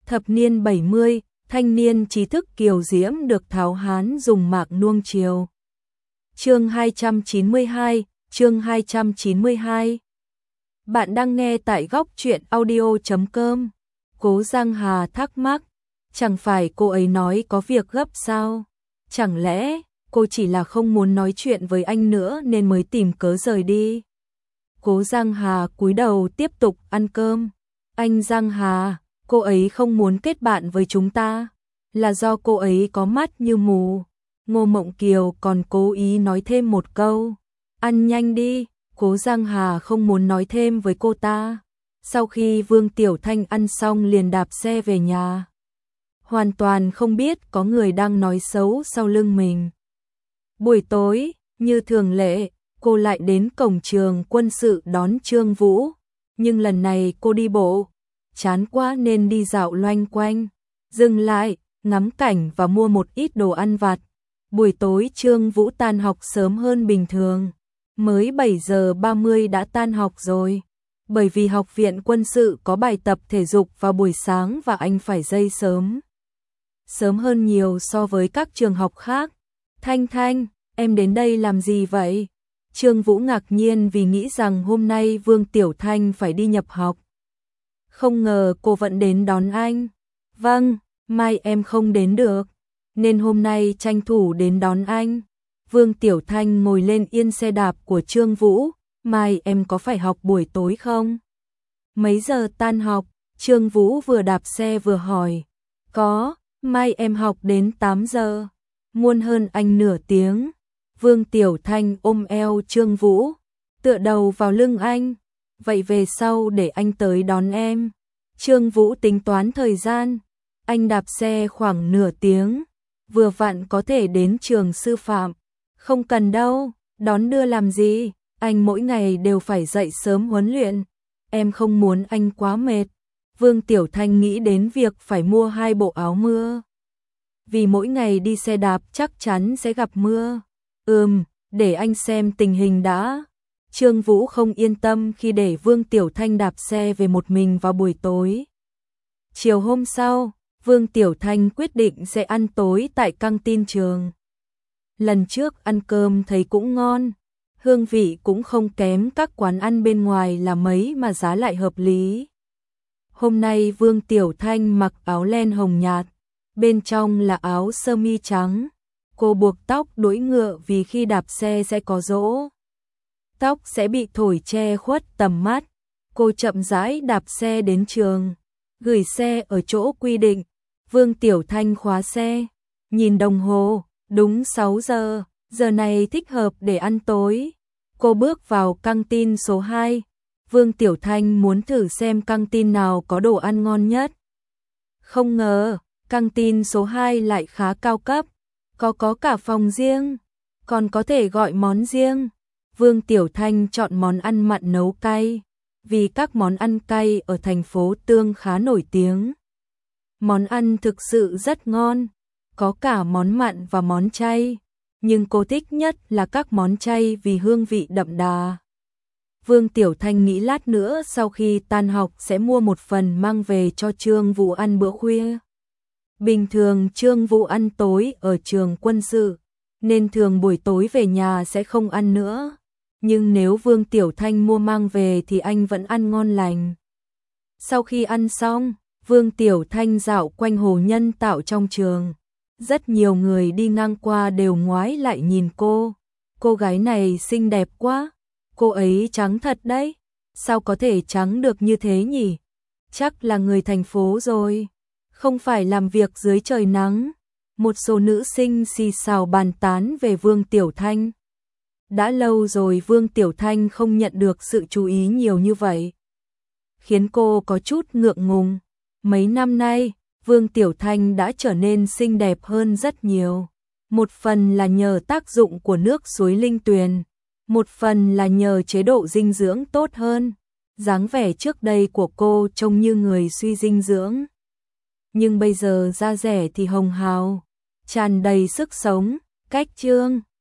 Thập niên 70, thanh niên trí thức kiều diễm được tháo hán dùng mạc nuông chiều. Chương 292. Bạn đang nghe tại góc truyện audio.com. Cố Giang Hà thắc mắc, chẳng phải cô ấy nói có việc gấp sao? Chẳng lẽ cô chỉ là không muốn nói chuyện với anh nữa nên mới tìm cớ rời đi? Cố Giang Hà cúi đầu tiếp tục ăn cơm. Anh Giang Hà, cô ấy không muốn kết bạn với chúng ta, là do cô ấy có mắt như mù. Ngô Mộng Kiều còn cố ý nói thêm một câu. Ăn nhanh đi. Cố Giang Hà không muốn nói thêm với cô ta. Sau khi Vương Tiểu Thanh ăn xong liền đạp xe về nhà. Hoàn toàn không biết có người đang nói xấu sau lưng mình. Buổi tối, như thường lệ, cô lại đến cổng trường quân sự đón Trương Vũ. Nhưng lần này cô đi bộ. Chán quá nên đi dạo loanh quanh. Dừng lại, ngắm cảnh và mua một ít đồ ăn vặt. Buổi tối Trương Vũ tan học sớm hơn bình thường. Mới 7 giờ 30 đã tan học rồi. Bởi vì học viện quân sự có bài tập thể dục vào buổi sáng và anh phải dậy sớm. Sớm hơn nhiều so với các trường học khác. Thanh, em đến đây làm gì vậy? Trương Vũ ngạc nhiên vì nghĩ rằng hôm nay Vương Tiểu Thanh phải đi nhập học. Không ngờ cô vẫn đến đón anh. Vâng, mai em không đến được, nên hôm nay tranh thủ đến đón anh. Vương Tiểu Thanh ngồi lên yên xe đạp của Trương Vũ. Mai em có phải học buổi tối không? Mấy giờ tan học? Trương Vũ vừa đạp xe vừa hỏi. Có, mai em học đến 8 giờ. Muộn hơn anh nửa tiếng. Vương Tiểu Thanh ôm eo Trương Vũ, tựa đầu vào lưng anh. Vậy về sau để anh tới đón em. Trương Vũ tính toán thời gian. Anh đạp xe khoảng nửa tiếng, vừa vặn có thể đến trường sư phạm. Không cần đâu, đón đưa làm gì, anh mỗi ngày đều phải dậy sớm huấn luyện. Em không muốn anh quá mệt. Vương Tiểu Thanh nghĩ đến việc phải mua 2 bộ áo mưa. Vì mỗi ngày đi xe đạp chắc chắn sẽ gặp mưa. Để anh xem tình hình đã. Trương Vũ không yên tâm khi để Vương Tiểu Thanh đạp xe về một mình vào buổi tối. Chiều hôm sau, Vương Tiểu Thanh quyết định sẽ ăn tối tại căng tin trường. Lần trước ăn cơm thấy cũng ngon, hương vị cũng không kém các quán ăn bên ngoài là mấy mà giá lại hợp lý. Hôm nay Vương Tiểu Thanh mặc áo len hồng nhạt, bên trong là áo sơ mi trắng. Cô buộc tóc đuổi ngựa vì khi đạp xe sẽ có rỗ. Tóc sẽ bị thổi che khuất tầm mắt. Cô chậm rãi đạp xe đến trường, gửi xe ở chỗ quy định. Vương Tiểu Thanh khóa xe, nhìn đồng hồ, đúng 6 giờ, giờ này thích hợp để ăn tối. Cô bước vào căng tin số 2. Vương Tiểu Thanh muốn thử xem căng tin nào có đồ ăn ngon nhất. Không ngờ, căng tin số 2 lại khá cao cấp, có cả phòng riêng, còn có thể gọi món riêng. Vương Tiểu Thanh chọn món ăn mặn nấu cay, vì các món ăn cay ở thành phố Tương khá nổi tiếng. Món ăn thực sự rất ngon, có cả món mặn và món chay, nhưng cô thích nhất là các món chay vì hương vị đậm đà. Vương Tiểu Thanh nghĩ lát nữa sau khi tan học sẽ mua một phần mang về cho Trương Vũ ăn bữa khuya. Bình thường Trương Vũ ăn tối ở trường quân sự, nên thường buổi tối về nhà sẽ không ăn nữa. Nhưng nếu Vương Tiểu Thanh mua mang về thì anh vẫn ăn ngon lành. Sau khi ăn xong, Vương Tiểu Thanh dạo quanh hồ nhân tạo trong trường. Rất nhiều người đi ngang qua đều ngoái lại nhìn cô. Cô gái này xinh đẹp quá. Cô ấy trắng thật đấy. Sao có thể trắng được như thế nhỉ? Chắc là người thành phố rồi. Không phải làm việc dưới trời nắng. Một số nữ sinh xì xào bàn tán về Vương Tiểu Thanh. Đã lâu rồi Vương Tiểu Thanh không nhận được sự chú ý nhiều như vậy, khiến cô có chút ngượng ngùng. Mấy năm nay, Vương Tiểu Thanh đã trở nên xinh đẹp hơn rất nhiều. Một phần là nhờ tác dụng của nước suối Linh Tuyền, một phần là nhờ chế độ dinh dưỡng tốt hơn. Dáng vẻ trước đây của cô trông như người suy dinh dưỡng, nhưng bây giờ da dẻ thì hồng hào, tràn đầy sức sống. Cách trương